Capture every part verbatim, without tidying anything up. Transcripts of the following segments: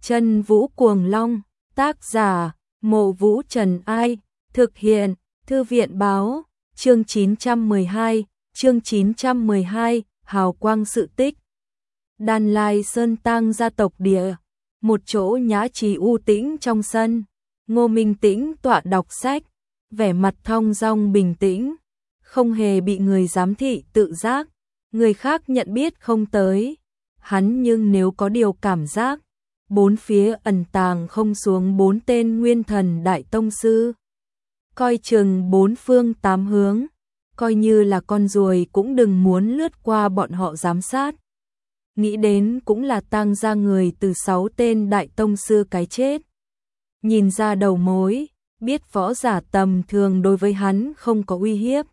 Chân Vũ Cuồng Long, tác giả, Mộ Vũ Trần Ai, thực hiện, Thư viện Báo, chương chín trăm mười hai, chương chín trăm mười hai, hào quang sự tích. Đan Lai Sơn Tang gia tộc địa, một chỗ nhã trì u tĩnh trong sân, Ngô Minh Tĩnh tọa đọc sách, vẻ mặt thong dong bình tĩnh, không hề bị người giám thị tự giác, người khác nhận biết không tới, hắn nhưng nếu có điều cảm giác, bốn phía ẩn tàng không xuống bốn tên nguyên thần đại tông sư. Coi chừng bốn phương tám hướng, coi như là con ruồi cũng đừng muốn lướt qua bọn họ giám sát. Nghĩ đến cũng là tang ra người từ sáu tên đại tông sư cái chết. Nhìn ra đầu mối, biết võ giả tầm thường đối với hắn không có uy hiếp.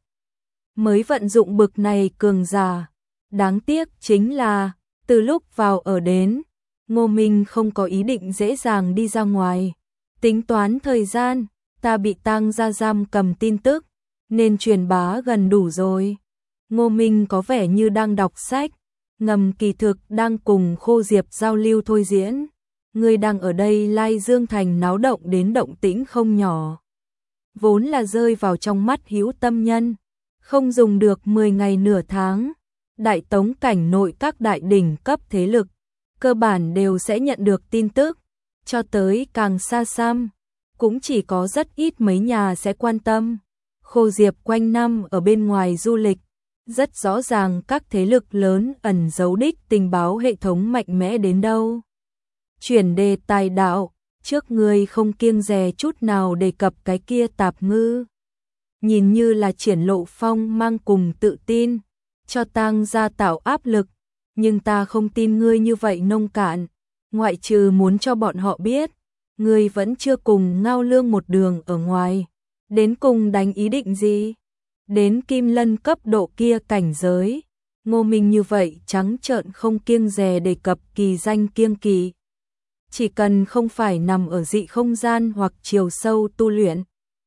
Mới vận dụng bực này cường giả. Đáng tiếc chính là, từ lúc vào ở đến, Ngô Minh không có ý định dễ dàng đi ra ngoài. Tính toán thời gian, ta bị tang ra giam cầm tin tức, nên truyền bá gần đủ rồi. Ngô Minh có vẻ như đang đọc sách, ngầm kỳ thực đang cùng Khô Diệp giao lưu thôi diễn. Người đang ở đây Lai Dương Thành náo động đến động tĩnh không nhỏ. Vốn là rơi vào trong mắt hữu tâm nhân, không dùng được mười ngày nửa tháng. Đại tống cảnh nội các đại đỉnh cấp thế lực, cơ bản đều sẽ nhận được tin tức, cho tới càng xa xăm, cũng chỉ có rất ít mấy nhà sẽ quan tâm. Khô Diệp quanh năm ở bên ngoài du lịch, rất rõ ràng các thế lực lớn ẩn giấu đích tình báo hệ thống mạnh mẽ đến đâu. Chuyển đề tài đạo, trước người không kiêng dè chút nào đề cập cái kia tạp ngư. Nhìn như là triển lộ phong mang cùng tự tin, cho tang gia tạo áp lực, nhưng ta không tin ngươi như vậy nông cạn, ngoại trừ muốn cho bọn họ biết, ngươi vẫn chưa cùng Ngao Lương một đường ở ngoài, đến cùng đánh ý định gì? Đến Kim Lân cấp độ kia cảnh giới, Ngô Minh như vậy trắng trợn không kiêng dè đề cập kỳ danh kiêng kỳ. Chỉ cần không phải nằm ở dị không gian hoặc chiều sâu tu luyện,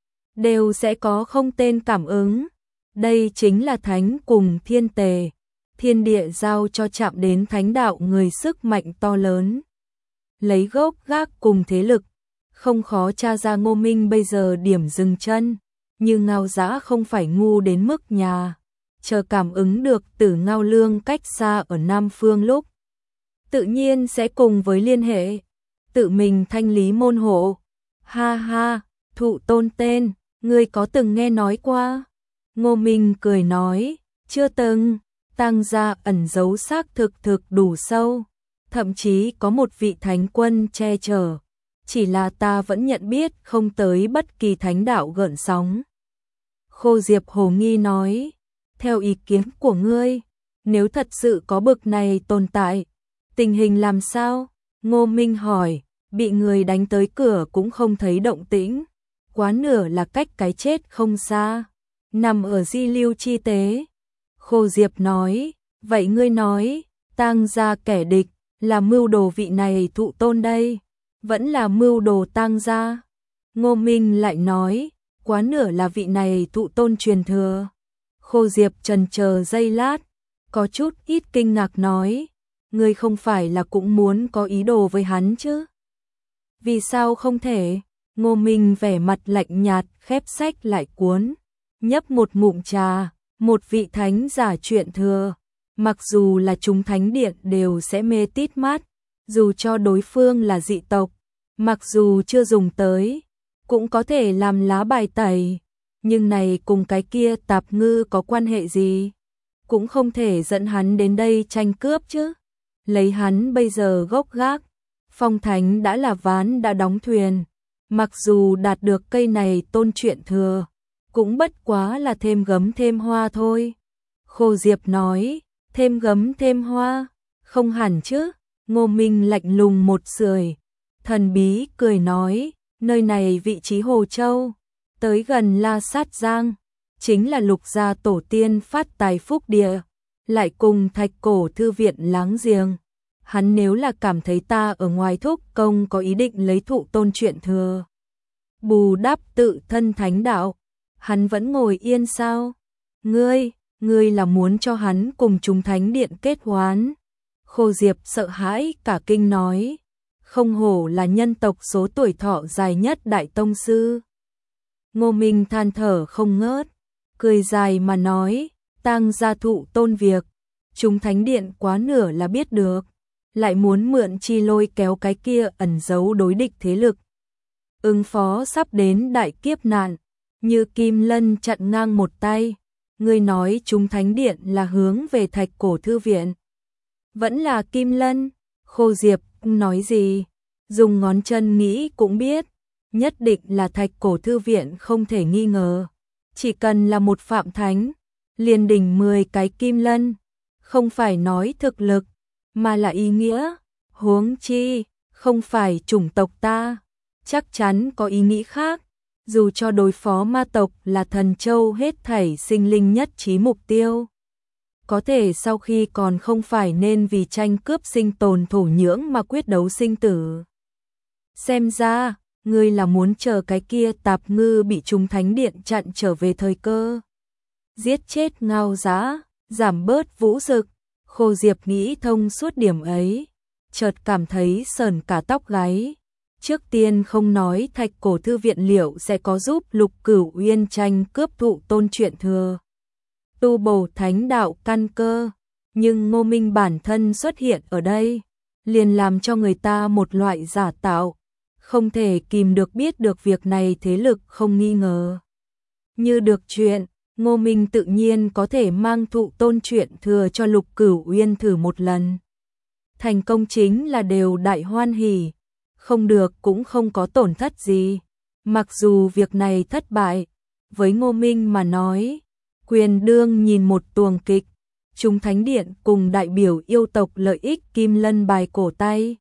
đều sẽ có không tên cảm ứng. Đây chính là thánh cùng thiên tề, thiên địa giao cho chạm đến thánh đạo người sức mạnh to lớn. Lấy gốc gác cùng thế lực, không khó tra ra Ngô Minh bây giờ điểm dừng chân, nhưng Ngao Dã không phải ngu đến mức nhà, chờ cảm ứng được từ Ngao Lương cách xa ở Nam Phương lúc. Tự nhiên sẽ cùng với liên hệ, tự mình thanh lý môn hộ. Ha ha, thụ tôn tên, ngươi có từng nghe nói qua? Ngô Minh cười nói, chưa từng, tang gia ẩn giấu xác thực thực đủ sâu, thậm chí có một vị thánh quân che chở, chỉ là ta vẫn nhận biết không tới bất kỳ thánh đạo gợn sóng. Khô Diệp hồ nghi nói, theo ý kiến của ngươi, nếu thật sự có bực này tồn tại, tình hình làm sao? Ngô Minh hỏi, bị người đánh tới cửa cũng không thấy động tĩnh, quá nửa là cách cái chết không xa, nằm ở di lưu chi tế. Khô Diệp nói, vậy ngươi nói, tang gia kẻ địch, là mưu đồ vị này thụ tôn đây, vẫn là mưu đồ tang gia? Ngô Minh lại nói, quá nửa là vị này thụ tôn truyền thừa. Khô Diệp chần chờ giây lát, có chút ít kinh ngạc nói, ngươi không phải là cũng muốn có ý đồ với hắn chứ? Vì sao không thể? Ngô Minh vẻ mặt lạnh nhạt khép sách lại cuốn, nhấp một ngụm trà, một vị thánh giả chuyện thừa, mặc dù là chúng thánh điện đều sẽ mê tít mắt, dù cho đối phương là dị tộc, mặc dù chưa dùng tới, cũng có thể làm lá bài tẩy, nhưng này cùng cái kia tạp ngư có quan hệ gì? Cũng không thể dẫn hắn đến đây tranh cướp chứ. Lấy hắn bây giờ gốc gác, phong thánh đã là ván đã đóng thuyền, mặc dù đạt được cây này tôn chuyện thừa, cũng bất quá là thêm gấm thêm hoa thôi. Khô Diệp nói, thêm gấm thêm hoa, không hẳn chứ. Ngô Minh lạnh lùng một sưởi, thần bí cười nói, nơi này vị trí Hồ Châu, tới gần La Sát Giang, chính là Lục gia tổ tiên phát tài phúc địa, lại cùng Thạch Cổ thư viện láng giềng. Hắn nếu là cảm thấy ta ở ngoài thúc công có ý định lấy thụ tôn chuyện thừa, bù đắp tự thân thánh đạo, hắn vẫn ngồi yên sao? Ngươi, ngươi là muốn cho hắn cùng chúng thánh điện kết hoán? Khô Diệp sợ hãi cả kinh nói, không hổ là nhân tộc số tuổi thọ dài nhất đại tông sư. Ngô Minh than thở không ngớt, cười dài mà nói, Tang gia thụ tôn việc, chúng thánh điện quá nửa là biết được, lại muốn mượn chi lôi kéo cái kia ẩn giấu đối địch thế lực. Ứng phó sắp đến đại kiếp nạn, như Kim Lân chặn ngang một tay, ngươi nói chúng thánh điện là hướng về Thạch Cổ thư viện. Vẫn là Kim Lân, Khô Diệp nói gì, dùng ngón chân nghĩ cũng biết, nhất định là Thạch Cổ thư viện không thể nghi ngờ. Chỉ cần là một phạm thánh, liền đỉnh mười cái Kim Lân, không phải nói thực lực, mà là ý nghĩa, huống chi, không phải chủng tộc ta, chắc chắn có ý nghĩ khác, dù cho đối phó ma tộc là thần châu hết thảy sinh linh nhất trí mục tiêu. Có thể sau khi còn không phải nên vì tranh cướp sinh tồn thổ nhưỡng mà quyết đấu sinh tử. Xem ra, ngươi là muốn chờ cái kia tạp ngư bị chúng thánh điện chặn trở về thời cơ. Giết chết Ngao Giá, giảm bớt vũ dực. Khô Diệp nghĩ thông suốt điểm ấy, chợt cảm thấy sởn cả tóc gáy. Trước tiên không nói Thạch Cổ thư viện liệu sẽ có giúp Lục Cửu Uyên tranh cướp thụ tôn truyện thừa, tu bổ thánh đạo căn cơ, nhưng Ngô Minh bản thân xuất hiện ở đây, liền làm cho người ta một loại giả tạo, không thể kìm được biết được việc này thế lực không nghi ngờ. Như được chuyện, Ngô Minh tự nhiên có thể mang thụ tôn truyện thừa cho Lục Cửu Uyên thử một lần. Thành công chính là đều đại hoan hỉ, không được cũng không có tổn thất gì. Mặc dù việc này thất bại, với Ngô Minh mà nói, quyền đương nhìn một tuồng kịch, chúng thánh điện cùng đại biểu yêu tộc lợi ích Kim Lân bài cổ tay.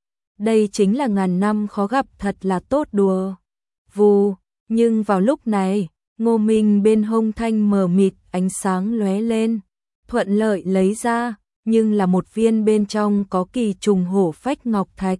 Đây chính là ngàn năm khó gặp, thật là tốt đùa. Vù, nhưng vào lúc này, Ngô Minh bên hông thanh mờ mịt ánh sáng lóe lên, thuận lợi lấy ra, nhưng là một viên bên trong có kỳ trùng hổ phách ngọc thạch.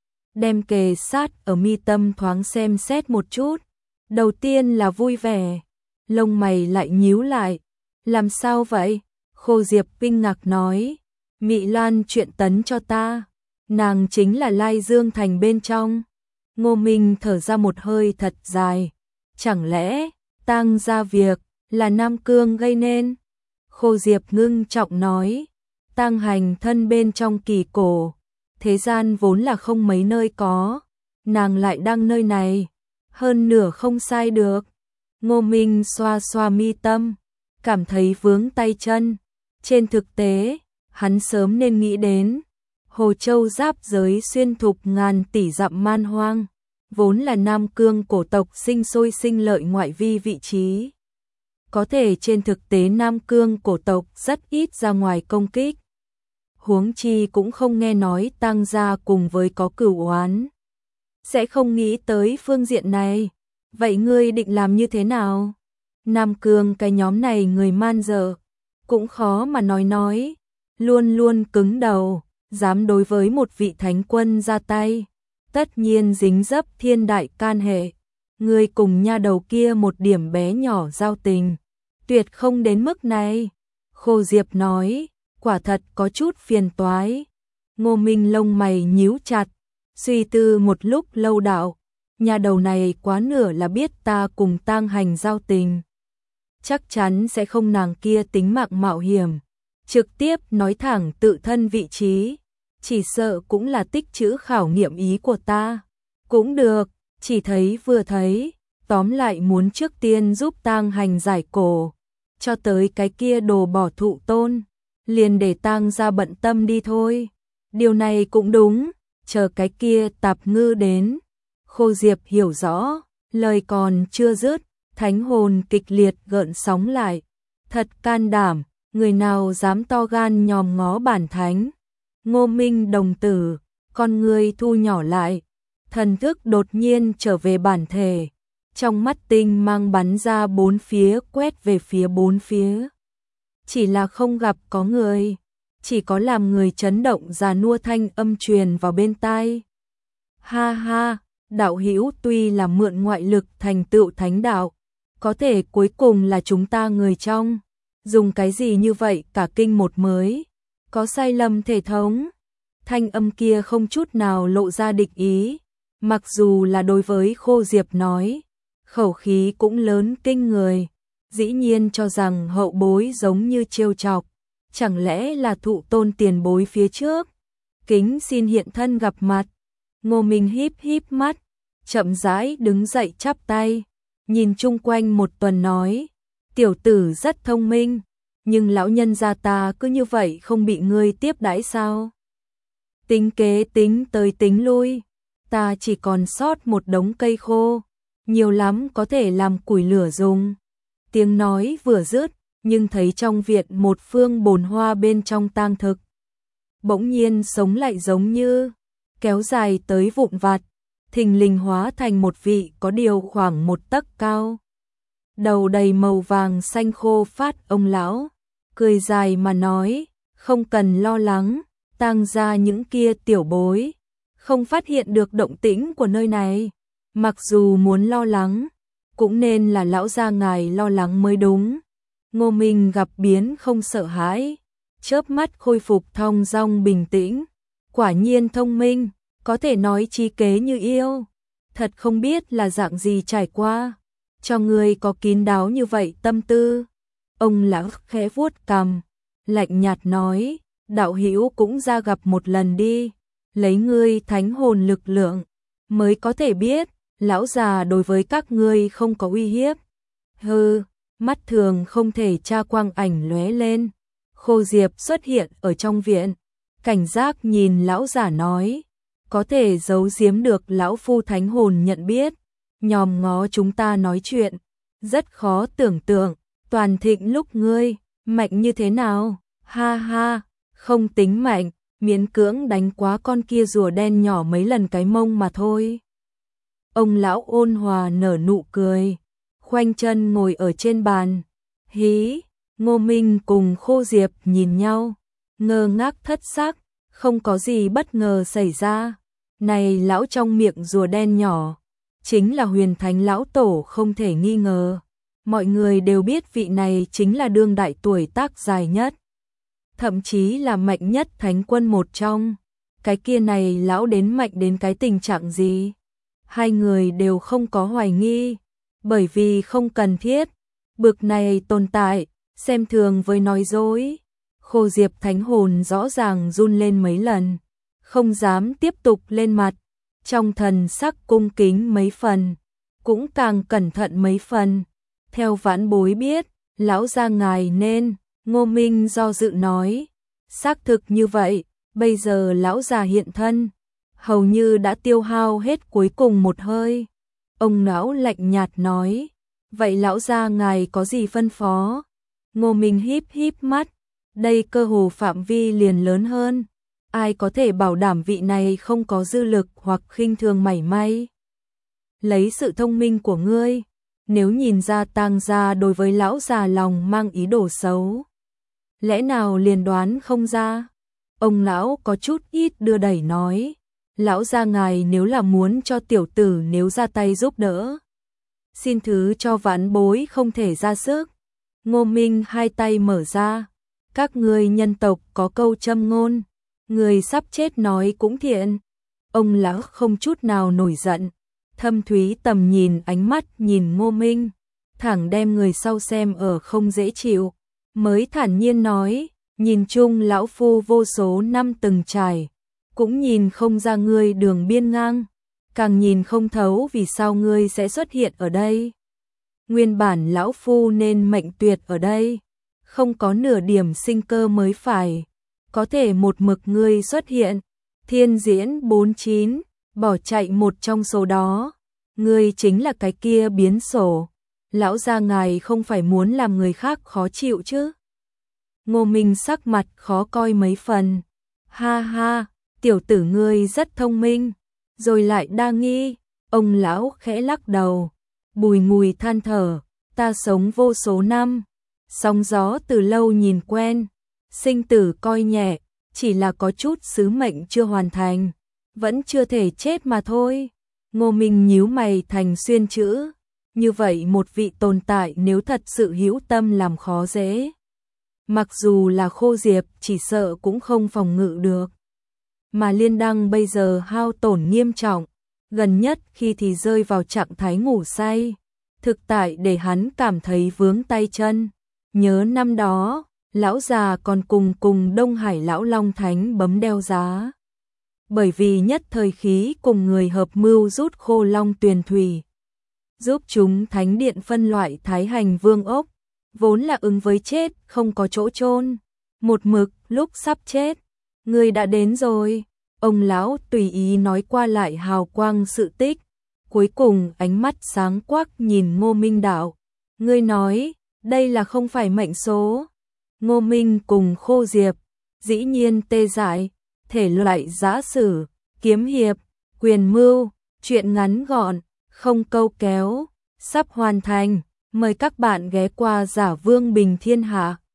Đem kề sát ở mi tâm thoáng xem xét một chút, đầu tiên là vui vẻ, lông mày lại nhíu lại, làm sao vậy? Khô Diệp kinh ngạc nói, Mị Lan chuyện tấn cho ta, nàng chính là Lai Dương thành bên trong. Ngô Minh thở ra một hơi thật dài, chẳng lẽ Tang gia việc là Nam Cương gây nên? Khô Diệp ngưng trọng nói, Tang hành thân bên trong kỳ cổ, thế gian vốn là không mấy nơi có, nàng lại đang nơi này, hơn nửa không sai được. Ngô Minh xoa xoa mi tâm, cảm thấy vướng tay chân. Trên thực tế, hắn sớm nên nghĩ đến, Hồ Châu giáp giới xuyên thục ngàn tỷ dặm man hoang, vốn là Nam Cương cổ tộc sinh sôi sinh lợi ngoại vi vị trí. Có thể trên thực tế Nam Cương cổ tộc rất ít ra ngoài công kích. Huống chi cũng không nghe nói Tang gia cùng với có cửu oán. Sẽ không nghĩ tới phương diện này. Vậy ngươi định làm như thế nào? Nam Cương cái nhóm này người man dợ, cũng khó mà nói nói, luôn luôn cứng đầu, dám đối với một vị thánh quân ra tay, tất nhiên dính dấp thiên đại can hệ. Ngươi cùng nha đầu kia một điểm bé nhỏ giao tình, tuyệt không đến mức này. Khô Diệp nói, quả thật có chút phiền toái. Ngô Minh lông mày nhíu chặt, suy tư một lúc lâu đạo, nhà đầu này quá nửa là biết ta cùng Tang hành giao tình, chắc chắn sẽ không nàng kia tính mạng mạo hiểm, trực tiếp nói thẳng tự thân vị trí, chỉ sợ cũng là tích trữ khảo nghiệm ý của ta. Cũng được, chỉ thấy vừa thấy, tóm lại muốn trước tiên giúp Tang hành giải cổ, cho tới cái kia đồ bỏ thụ tôn, liền để Tang ra bận tâm đi thôi. Điều này cũng đúng, chờ cái kia tạp ngư đến. Khô Diệp hiểu rõ, lời còn chưa dứt, thánh hồn kịch liệt gợn sóng lại. Thật can đảm, người nào dám to gan nhòm ngó bản thánh. Ngô Minh đồng tử, con người thu nhỏ lại, thần thức đột nhiên trở về bản thể. Trong mắt tinh mang bắn ra bốn phía, quét về phía bốn phía. Chỉ là không gặp có người, chỉ có làm người chấn động già nua thanh âm truyền vào bên tai. Ha ha, đạo hữu tuy là mượn ngoại lực thành tựu thánh đạo, có thể cuối cùng là chúng ta người trong, dùng cái gì như vậy cả kinh một mới, có sai lầm thể thống. Thanh âm kia không chút nào lộ ra địch ý, mặc dù là đối với Khô Diệp nói, khẩu khí cũng lớn kinh người, dĩ nhiên cho rằng hậu bối giống như trêu chọc, chẳng lẽ là thụ tôn tiền bối phía trước, kính xin hiện thân gặp mặt. Ngô Minh híp híp mắt, chậm rãi đứng dậy chắp tay, nhìn chung quanh một tuần nói, tiểu tử rất thông minh, nhưng lão nhân gia ta cứ như vậy không bị ngươi tiếp đãi sao? Tính kế tính tới tính lui, ta chỉ còn sót một đống cây khô, nhiều lắm có thể làm củi lửa dùng. Tiếng nói vừa dứt, nhưng thấy trong viện một phương bồn hoa bên trong tang thực. Bỗng nhiên sống lại giống như, kéo dài tới vụn vặt, thình lình hóa thành một vị có điều khoảng một tấc cao. Đầu đầy màu vàng xanh khô phát ông lão, cười dài mà nói, không cần lo lắng, tang gia những kia tiểu bối, không phát hiện được động tĩnh của nơi này, mặc dù muốn lo lắng, cũng nên là lão gia ngài lo lắng mới đúng. Ngô Minh gặp biến không sợ hãi, chớp mắt khôi phục thong dong bình tĩnh, quả nhiên thông minh, có thể nói trí kế như yêu, thật không biết là dạng gì trải qua, cho người có kín đáo như vậy tâm tư. Ông lão khẽ vuốt cằm, lạnh nhạt nói, đạo hữu cũng ra gặp một lần đi, lấy ngươi thánh hồn lực lượng, mới có thể biết, lão già đối với các ngươi không có uy hiếp. Hừ, mắt thường không thể tra quang ảnh lóe lên, Khô Diệp xuất hiện ở trong viện, cảnh giác nhìn lão giả nói, có thể giấu giếm được lão phu thánh hồn nhận biết, nhòm ngó chúng ta nói chuyện, rất khó tưởng tượng, toàn thịnh lúc ngươi, mạnh như thế nào, ha ha, không tính mạnh, miễn cưỡng đánh quá con kia rùa đen nhỏ mấy lần cái mông mà thôi. Ông lão ôn hòa nở nụ cười, khoanh chân ngồi ở trên bàn, hí, Ngô Minh cùng Khô Diệp nhìn nhau, ngơ ngác thất sắc, không có gì bất ngờ xảy ra. Này lão trong miệng rùa đen nhỏ, chính là Huyền Thánh lão tổ không thể nghi ngờ. Mọi người đều biết vị này chính là đương đại tuổi tác dài nhất, thậm chí là mạnh nhất thánh quân một trong. Cái kia này lão đến mạnh đến cái tình trạng gì? Hai người đều không có hoài nghi, bởi vì không cần thiết. Bực này tồn tại, xem thường với nói dối. Khô Diệp thánh hồn rõ ràng run lên mấy lần, không dám tiếp tục lên mặt, trong thần sắc cung kính mấy phần, cũng càng cẩn thận mấy phần. Theo vãn bối biết, lão gia ngài nên, Ngô Minh do dự nói, xác thực như vậy, bây giờ lão già hiện thân, hầu như đã tiêu hao hết cuối cùng một hơi. Ông lão lạnh nhạt nói, vậy lão gia ngài có gì phân phó? Ngô Minh híp híp mắt, đây cơ hồ phạm vi liền lớn hơn, ai có thể bảo đảm vị này không có dư lực hoặc khinh thường mảy may. Lấy sự thông minh của ngươi, nếu nhìn ra tang gia đối với lão già lòng mang ý đồ xấu, lẽ nào liền đoán không ra? Ông lão có chút ít đưa đẩy nói, lão gia ngài nếu là muốn cho tiểu tử nếu ra tay giúp đỡ, xin thứ cho vãn bối không thể ra sức. Ngô Minh hai tay mở ra, các ngươi nhân tộc có câu châm ngôn, người sắp chết nói cũng thiện. Ông lão không chút nào nổi giận, thâm thúy tầm nhìn ánh mắt nhìn Ngô Minh, thẳng đem người sau xem ở không dễ chịu, mới thản nhiên nói, nhìn chung lão phu vô số năm từng trải, cũng nhìn không ra ngươi đường biên ngang, càng nhìn không thấu vì sao ngươi sẽ xuất hiện ở đây. Nguyên bản lão phu nên mệnh tuyệt ở đây, không có nửa điểm sinh cơ mới phải, có thể một mực ngươi xuất hiện, thiên diễn bốn chín, bỏ chạy một trong số đó, ngươi chính là cái kia biến sổ, lão gia ngài không phải muốn làm người khác khó chịu chứ? Ngô Minh sắc mặt khó coi mấy phần, ha ha, tiểu tử ngươi rất thông minh, rồi lại đa nghi. Ông lão khẽ lắc đầu, bùi ngùi than thở, ta sống vô số năm, sóng gió từ lâu nhìn quen, sinh tử coi nhẹ, chỉ là có chút sứ mệnh chưa hoàn thành, vẫn chưa thể chết mà thôi. Ngô Minh nhíu mày thành xuyên chữ, như vậy một vị tồn tại nếu thật sự hữu tâm làm khó dễ, mặc dù là Khô Diệp chỉ sợ cũng không phòng ngự được. mà Liên Đăng bây giờ hao tổn nghiêm trọng, gần nhất khi thì rơi vào trạng thái ngủ say, thực tại để hắn cảm thấy vướng tay chân. Nhớ năm đó, lão già còn cùng cùng Đông Hải lão Long Thánh bấm đeo giá. Bởi vì nhất thời khí cùng người hợp mưu rút khô long tuyền thủy, giúp chúng thánh điện phân loại thái hành vương ốc, vốn là ứng với chết không có chỗ chôn. Một mực lúc sắp chết, người đã đến rồi. Ông lão tùy ý nói qua lại hào quang sự tích, cuối cùng ánh mắt sáng quắc nhìn Ngô Minh Đạo. Ngươi nói, đây là không phải mệnh số. Ngô Minh cùng Khô Diệp, dĩ nhiên tê dại, thể loại giã sử, kiếm hiệp, quyền mưu, chuyện ngắn gọn, không câu kéo, sắp hoàn thành. Mời các bạn ghé qua Giả Vương Bình Thiên Hạ.